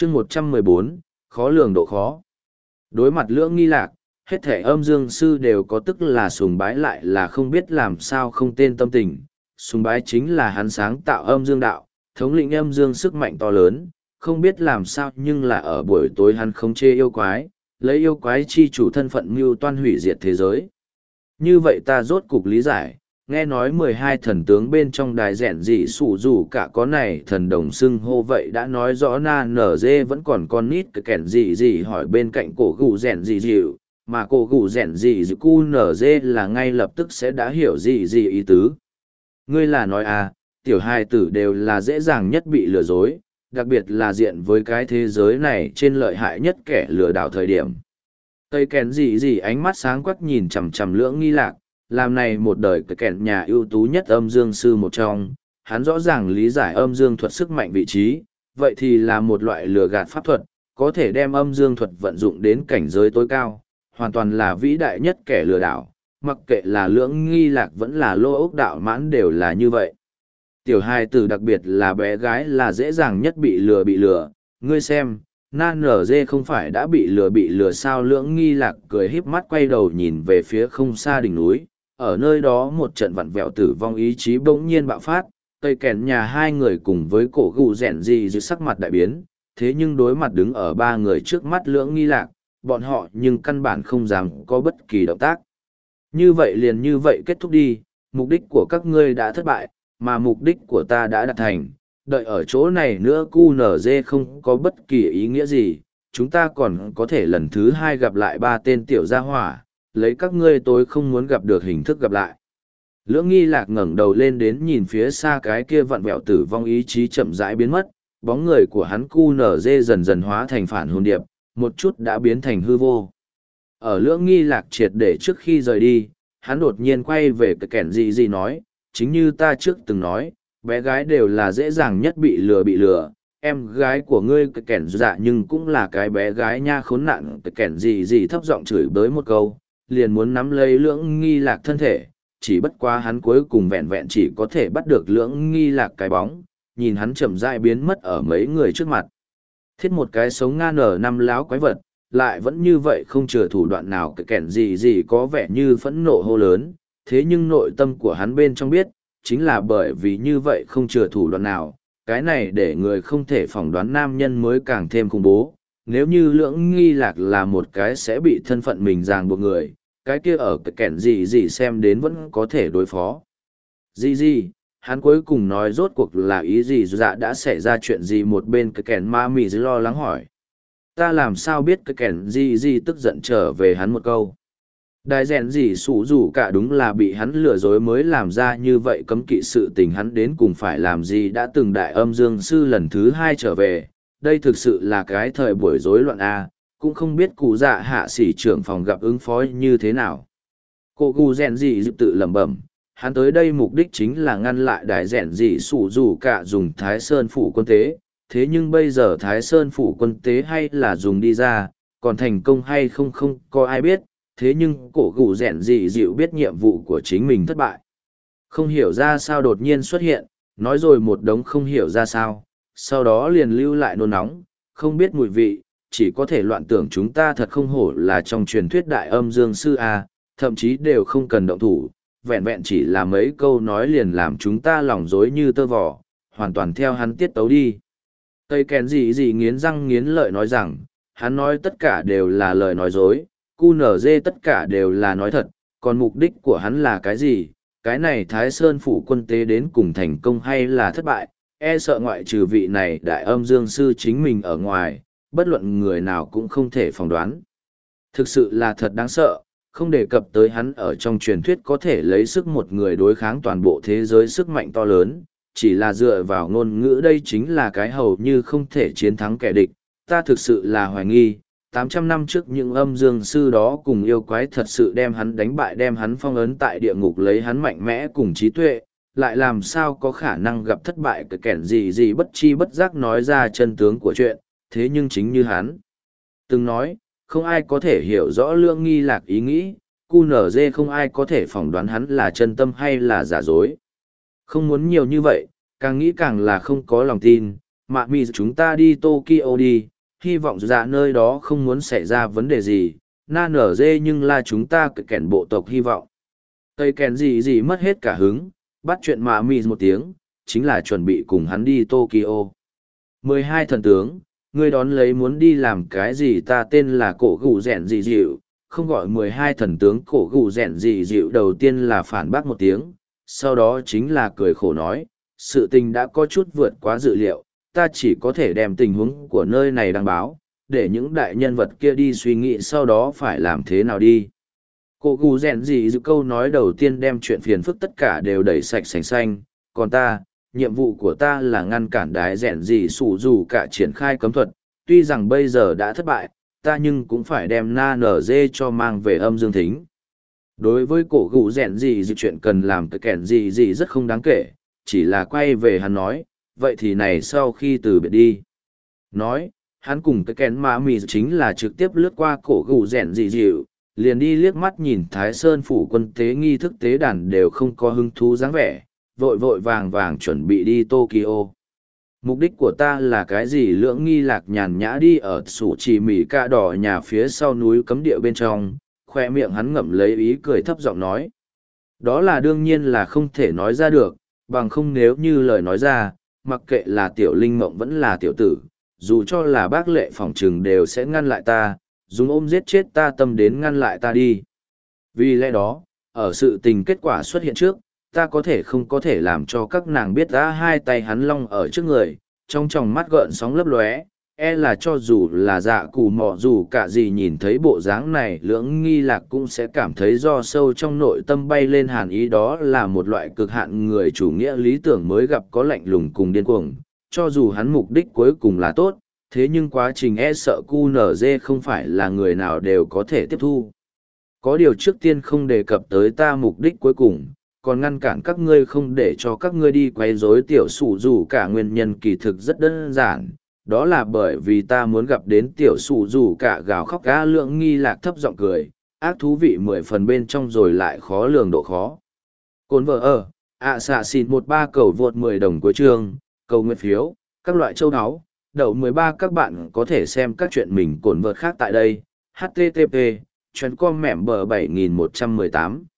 chương 114, khó lường độ khó. Đối mặt Lưỡng Nghi Lạc, hết thể âm dương sư đều có tức là sùng bái lại là không biết làm sao không tên tâm tình. Sùng bái chính là hắn sáng tạo âm dương đạo, thống lĩnh âm dương sức mạnh to lớn, không biết làm sao nhưng là ở buổi tối hắn khống chế yêu quái, lấy yêu quái chi chủ thân phận mưu toan hủy diệt thế giới. Như vậy ta rốt cục lý giải, nghe nói 12 thần tướng bên trong đài rèn dị sủ dù cả có này thần đồng xưng hô vậy đã nói rõ na nở dê vẫn còn con nít kẻn gì gì hỏi bên cạnh cổ gù rèn gì dịu, mà cổ gù rèn gì dịu cu nở dê là ngay lập tức sẽ đã hiểu gì gì ý tứ. Ngươi là nói à, tiểu hài tử đều là dễ dàng nhất bị lừa dối, đặc biệt là diện với cái thế giới này trên lợi hại nhất kẻ lừa đảo thời điểm. Tây kèn gì gì ánh mắt sáng quắc nhìn chằm chằm Lưỡng Nghi Lạc, làm này một đời cái kèn nhà ưu tú nhất âm dương sư một trong, hắn rõ ràng lý giải âm dương thuật sức mạnh vị trí, vậy thì là một loại lừa gạt pháp thuật, có thể đem âm dương thuật vận dụng đến cảnh giới tối cao, hoàn toàn là vĩ đại nhất kẻ lừa đảo, mặc kệ là Lưỡng Nghi Lạc vẫn là Lô Ốc Đạo Mãn đều là như vậy. Tiểu hài tử đặc biệt là bé gái là dễ dàng nhất bị lừa, ngươi xem. Nan nở dê không phải đã bị lừa sao? Lưỡng Nghi Lạc cười híp mắt quay đầu nhìn về phía không xa đỉnh núi, ở nơi đó một trận vặn vẹo tử vong ý chí bỗng nhiên bạo phát, cây kèn nhà hai người cùng với cổ gù rèn gì dưới sắc mặt đại biến, thế nhưng đối mặt đứng ở ba người trước mắt Lưỡng Nghi Lạc, bọn họ nhưng căn bản không dám có bất kỳ động tác. Như vậy liền như vậy kết thúc đi, mục đích của các ngươi đã thất bại, mà mục đích của ta đã đạt thành. Đợi ở chỗ này nữa QNZ không có bất kỳ ý nghĩa gì, chúng ta còn có thể lần thứ hai gặp lại ba tên tiểu gia hỏa, lấy các ngươi tôi không muốn gặp được hình thức gặp lại. Lưỡng Nghi Lạc ngẩng đầu lên đến nhìn phía xa cái kia vặn vẹo tử vong ý chí chậm rãi biến mất, bóng người của hắn QNZ dần dần hóa thành phản hồn điệp, một chút đã biến thành hư vô. Ở Lưỡng Nghi Lạc triệt để trước khi rời đi, hắn đột nhiên quay về cái kẻn gì nói, chính như ta trước từng nói, bé gái đều là dễ dàng nhất bị lừa, em gái của ngươi cái kẻn dạ nhưng cũng là cái bé gái nha khốn nạn. Cái kẻn gì thấp giọng chửi bới một câu, liền muốn nắm lấy Lưỡng Nghi Lạc thân thể, chỉ bất quá hắn cuối cùng vẹn vẹn chỉ có thể bắt được Lưỡng Nghi Lạc cái bóng, nhìn hắn chậm rãi biến mất ở mấy người trước mặt. Thiết một cái sống ngang ở năm láo quái vật, lại vẫn như vậy không chừa thủ đoạn nào. Cái kẻn gì có vẻ như phẫn nộ hô lớn, thế nhưng nội tâm của hắn bên trong biết, chính là bởi vì như vậy không chừa thủ đoạn nào, cái này để người không thể phỏng đoán nam nhân mới càng thêm khủng bố. Nếu như Lưỡng Nghi Lạc là một cái sẽ bị thân phận mình ràng buộc người, cái kia ở cái kẻn gì xem đến vẫn có thể đối phó. Gì, hắn cuối cùng nói rốt cuộc là ý gì? Dạ đã xảy ra chuyện gì? Một bên cái kẻn ma mì lo lắng hỏi. Ta làm sao biết? Cái kẻn gì tức giận trở về hắn một câu. Đại rèn gì sủ rủ cả đúng là bị hắn lừa dối mới làm ra như vậy, cấm kỵ sự tình hắn đến cùng phải làm gì? Đã từng đại âm dương sư lần thứ hai trở về, đây thực sự là cái thời buổi rối loạn A, cũng không biết cụ dạ hạ sĩ trưởng phòng gặp ứng phó như thế nào. Cô gu rèn gì tự lẩm bẩm, hắn tới đây mục đích chính là ngăn lại đại rèn gì sủ rủ cả dùng Thái Sơn phủ quân tế, thế nhưng bây giờ Thái Sơn phủ quân tế hay là dùng đi ra, còn thành công hay không không có ai biết. Thế nhưng cổ gù rèn dị dịu biết nhiệm vụ của chính mình thất bại. Không hiểu ra sao đột nhiên xuất hiện, nói rồi một đống không hiểu ra sao, sau đó liền lưu lại nôn nóng, không biết mùi vị, chỉ có thể loạn tưởng chúng ta thật không hổ là trong truyền thuyết đại âm dương sư A, thậm chí đều không cần động thủ, vẹn vẹn chỉ là mấy câu nói liền làm chúng ta lòng dối như tơ vò, hoàn toàn theo hắn tiết tấu đi. Tây kèn gì nghiến răng nghiến lợi nói rằng, hắn nói tất cả đều là lời nói dối. QNZ tất cả đều là nói thật, còn mục đích của hắn là cái gì? Cái này Thái Sơn phủ quân tế đến cùng thành công hay là thất bại? E sợ ngoại trừ vị này đại âm dương sư chính mình ở ngoài, bất luận người nào cũng không thể phỏng đoán. Thực sự là thật đáng sợ, không đề cập tới hắn ở trong truyền thuyết có thể lấy sức một người đối kháng toàn bộ thế giới sức mạnh to lớn, chỉ là dựa vào ngôn ngữ đây chính là cái hầu như không thể chiến thắng kẻ địch. Ta thực sự là hoài nghi. 800 năm trước những âm dương sư đó cùng yêu quái thật sự đem hắn đánh bại, đem hắn phong ấn tại địa ngục, lấy hắn mạnh mẽ cùng trí tuệ, lại làm sao có khả năng gặp thất bại? Cái kẻn gì bất chi bất giác nói ra chân tướng của chuyện, thế nhưng chính như hắn từng nói, không ai có thể hiểu rõ Lưỡng Nghi Lạc ý nghĩ, QNZ không ai có thể phỏng đoán hắn là chân tâm hay là giả dối. Không muốn nhiều như vậy, càng nghĩ càng là không có lòng tin, Mạ mì chúng ta đi Tokyo đi, hy vọng dạ nơi đó không muốn xảy ra vấn đề gì, na nở dê nhưng là chúng ta kẻn bộ tộc hy vọng. Cây kèn gì mất hết cả hứng, bắt chuyện mạ mì một tiếng, chính là chuẩn bị cùng hắn đi Tokyo. 12 thần tướng, ngươi đón lấy muốn đi làm cái gì? Ta tên là cổ gù rẻn dị dịu, không gọi 12 thần tướng cổ gù rẻn dị dịu. Đầu tiên là phản bác một tiếng, sau đó chính là cười khổ nói, sự tình đã có chút vượt quá dự liệu, ta chỉ có thể đem tình huống của nơi này đăng báo, để những đại nhân vật kia đi suy nghĩ sau đó phải làm thế nào đi. Cổ gù rèn gì dự câu nói đầu tiên đem chuyện phiền phức tất cả đều đẩy sạch sành xanh, còn ta, nhiệm vụ của ta là ngăn cản đái rèn gì sủ dù cả triển khai cấm thuật, tuy rằng bây giờ đã thất bại, ta nhưng cũng phải đem na nở dê cho mang về âm dương thính. Đối với cổ gù rèn gì dự chuyện cần làm cái kẻn gì rất không đáng kể, chỉ là quay về hắn nói, vậy thì này sau khi từ biệt đi. Nói, hắn cùng cái kén mã mì chính là trực tiếp lướt qua cổ gù rèn gì dịu, liền đi liếc mắt nhìn Thái Sơn phủ quân tế nghi thức tế đàn đều không có hứng thú dáng vẻ, vội vội vàng vàng chuẩn bị đi Tokyo. Mục đích của ta là cái gì? Lưỡng nghi lạc nhàn nhã đi ở sủ chỉ mỉ ca đỏ nhà phía sau núi cấm địa bên trong, khoe miệng hắn ngậm lấy ý cười thấp giọng nói. Đó là đương nhiên là không thể nói ra được, bằng không nếu như lời nói ra, mặc kệ là tiểu linh mộng vẫn là tiểu tử, dù cho là bác lệ phòng trừng đều sẽ ngăn lại ta, dùng ôm giết chết ta tâm đến ngăn lại ta đi. Vì lẽ đó, ở sự tình kết quả xuất hiện trước, ta không có thể làm cho các nàng biết đã hai tay hắn long ở trước người, trong tròng mắt gợn sóng lấp lóe, là cho dù là dạ cù mọ dù cả gì nhìn thấy bộ dáng này lưỡng nghi lạc cũng sẽ cảm thấy do sâu trong nội tâm bay lên hàn ý. Đó là một loại cực hạn người chủ nghĩa lý tưởng mới gặp có lạnh lùng cùng điên cuồng, cho dù hắn mục đích cuối cùng là tốt, thế nhưng quá trình sợ QNZ không phải là người nào đều có thể tiếp thu. Có điều trước tiên không đề cập tới ta mục đích cuối cùng, còn ngăn cản các ngươi không để cho các ngươi đi quấy rối tiểu sủ dù cả nguyên nhân kỳ thực rất đơn giản, đó là bởi vì ta muốn gặp đến tiểu sủ dù cả gào khóc cá. Lượng nghi lạc thấp giọng cười, ác thú vị 10 phần bên trong rồi lại khó lường độ khó. Cồn vợ ở, xạ xịt 13 cầu vượt 10 đồng cuối chương, cầu nguyện phiếu, các loại châu áo, đậu 13. Các bạn có thể xem các chuyện mình cồn vợt khác tại đây, http://com mẻm bờ 7118